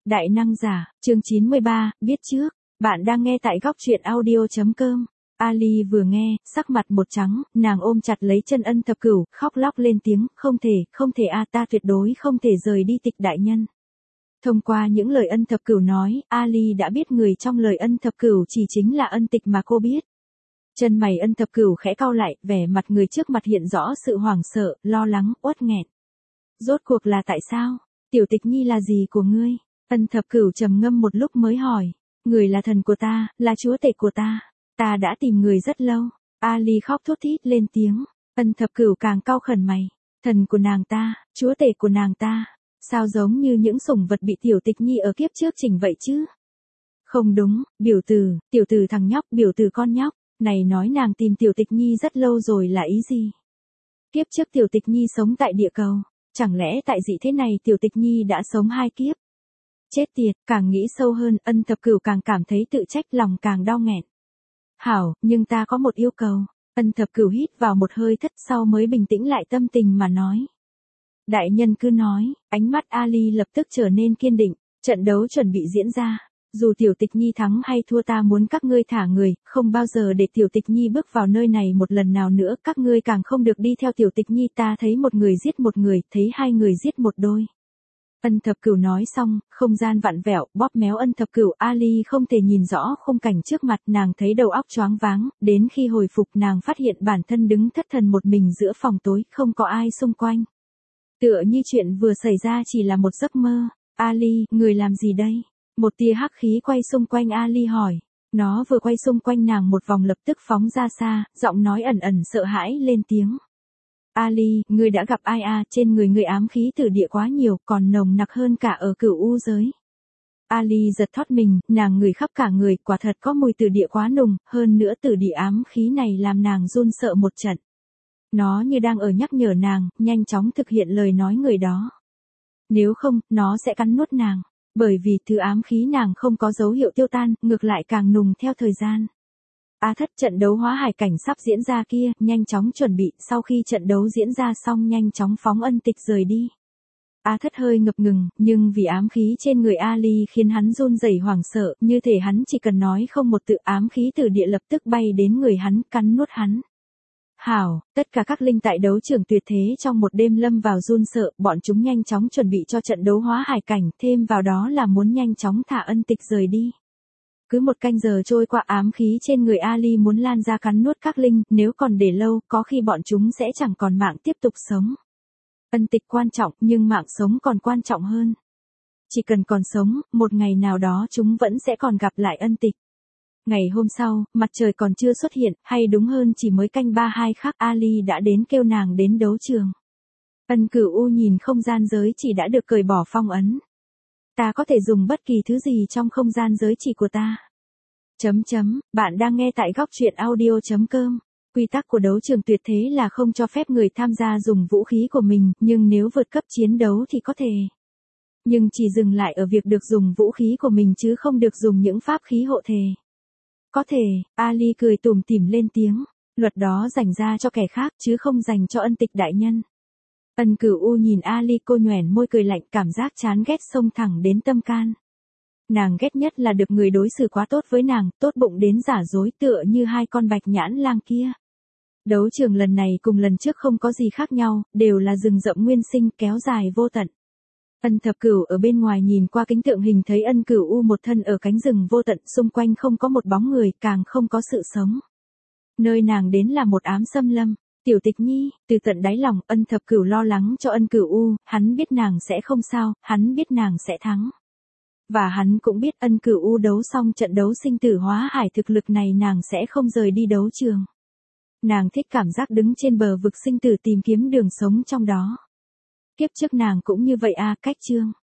Đại năng giả, chương 93, biết trước. Bạn đang nghe tại góc truyện audio.com. Ali vừa nghe, sắc mặt một trắng, nàng ôm chặt lấy chân Ân Thập Cửu, khóc lóc lên tiếng, không thể ta tuyệt đối không thể rời đi Tịch đại nhân. Thông qua những lời Ân Thập Cửu nói, Ali đã biết người trong lời Ân Thập Cửu chỉ chính là Ân Tịch mà cô biết. Chân mày Ân Thập Cửu khẽ cau lại, vẻ mặt người trước mặt hiện rõ sự hoảng sợ, lo lắng, uất nghẹn. Rốt cuộc là tại sao? Tiểu Tịch Nhi là gì của ngươi? Ân Thập Cửu trầm ngâm một lúc mới hỏi. Người là thần của ta, là chúa tể của ta. Ta đã tìm người rất lâu. Ali khóc thút thít lên tiếng. Ân Thập Cửu càng cau khẩn mày. Thần của nàng ta, chúa tể của nàng ta. Sao giống như những sủng vật bị Tiểu Tịch Nhi ở kiếp trước chỉnh vậy chứ? Không đúng, tiểu tử thằng nhóc, biểu tử con nhóc. Này nói nàng tìm Tiểu Tịch Nhi rất lâu rồi là ý gì? Kiếp trước Tiểu Tịch Nhi sống tại địa cầu. Chẳng lẽ tại dị thế này Tiểu Tịch Nhi đã sống 2 kiếp? Chết tiệt, càng nghĩ sâu hơn, Ân Thập Cửu càng cảm thấy tự trách, lòng càng đau nghẹn. Hảo, nhưng ta có một yêu cầu. Ân Thập Cửu hít vào một hơi thất sau mới bình tĩnh lại tâm tình mà nói. Đại nhân cứ nói, ánh mắt Ali lập tức trở nên kiên định, trận đấu chuẩn bị diễn ra. Dù Tiểu Tịch Nhi thắng hay thua ta muốn các ngươi thả người, không bao giờ để Tiểu Tịch Nhi bước vào nơi này một lần nào nữa, các ngươi càng không được đi theo Tiểu Tịch Nhi, ta thấy một người giết một người, thấy 2 người giết một đôi. Ân Thập Cửu nói xong, không gian vặn vẹo, bóp méo Ân Thập Cửu, Ali không thể nhìn rõ khung cảnh trước mặt, nàng thấy đầu óc choáng váng, đến khi hồi phục nàng phát hiện bản thân đứng thất thần một mình giữa phòng tối, không có ai xung quanh. Tựa như chuyện vừa xảy ra chỉ là một giấc mơ. Ali, người làm gì đây? Một tia hắc khí quay xung quanh Ali hỏi. Nó vừa quay xung quanh nàng một vòng lập tức phóng ra xa, giọng nói ẩn ẩn sợ hãi lên tiếng. Ali, ngươi đã gặp ai à? Trên người ngươi ám khí tử địa quá nhiều, còn nồng nặc hơn cả ở Cửu U giới. Ali giật thót mình, nàng ngửi khắp cả người, quả thật có mùi tử địa quá nùng, hơn nữa tử địa ám khí này làm nàng run sợ một trận. Nó như đang ở nhắc nhở nàng, nhanh chóng thực hiện lời nói người đó. Nếu không, nó sẽ cắn nuốt nàng. Bởi vì thứ ám khí nàng không có dấu hiệu tiêu tan, ngược lại càng nùng theo thời gian. Thất, trận đấu hóa hải cảnh sắp diễn ra kia, nhanh chóng chuẩn bị, sau khi trận đấu diễn ra xong nhanh chóng phóng Ân Tịch rời đi. Thất hơi ngập ngừng, nhưng vì ám khí trên người Ali khiến hắn run rẩy hoảng sợ, như thể hắn chỉ cần nói không một tự, ám khí từ địa lập tức bay đến người hắn, cắn nuốt hắn. Hảo, tất cả các linh tại đấu trường tuyệt thế trong một đêm lâm vào run sợ, bọn chúng nhanh chóng chuẩn bị cho trận đấu hóa hải cảnh, thêm vào đó là muốn nhanh chóng thả Ân Tịch rời đi. Cứ 1 canh giờ trôi qua, ám khí trên người Ali muốn lan ra cắn nuốt các linh, nếu còn để lâu, có khi bọn chúng sẽ chẳng còn mạng tiếp tục sống. Ân Tịch quan trọng, nhưng mạng sống còn quan trọng hơn. Chỉ cần còn sống, một ngày nào đó chúng vẫn sẽ còn gặp lại Ân Tịch. Ngày hôm sau, mặt trời còn chưa xuất hiện, hay đúng hơn chỉ mới canh 32 khác, Ali đã đến kêu nàng đến đấu trường. Ân Cửu U nhìn không gian giới chỉ đã được cởi bỏ phong ấn. Ta có thể dùng bất kỳ thứ gì trong không gian giới chỉ của ta. Bạn đang nghe tại góc truyện audio.com. Quy tắc của đấu trường tuyệt thế là không cho phép người tham gia dùng vũ khí của mình, nhưng nếu vượt cấp chiến đấu thì có thể. Nhưng chỉ dừng lại ở việc được dùng vũ khí của mình chứ không được dùng những pháp khí hộ thể. Có thể, Ali cười tủm tỉm lên tiếng. Luật đó dành ra cho kẻ khác chứ không dành cho Ân Tịch đại nhân. Ân Cửu U nhìn Ali, cô nhoẻn môi cười lạnh, cảm giác chán ghét xông thẳng đến tâm can. Nàng ghét nhất là được người đối xử quá tốt với nàng, tốt bụng đến giả dối, tựa như 2 con bạch nhãn lang kia. Đấu trường lần này cùng lần trước không có gì khác nhau, đều là rừng rậm nguyên sinh kéo dài vô tận. Ân Thập Cửu ở bên ngoài nhìn qua kính tượng hình thấy Ân Cửu U một thân ở cánh rừng vô tận, xung quanh không có một bóng người, càng không có sự sống. Nơi nàng đến là một ám xâm lâm. Tiểu Tịch Nhi, từ tận đáy lòng, Ân Thập Cửu lo lắng cho Ân Cửu U, hắn biết nàng sẽ không sao, hắn biết nàng sẽ thắng. Và hắn cũng biết Ân Cửu U đấu xong trận đấu sinh tử hóa hải thực lực này nàng sẽ không rời đi đấu trường. Nàng thích cảm giác đứng trên bờ vực sinh tử tìm kiếm đường sống trong đó. Kiếp trước nàng cũng như vậy cách chương.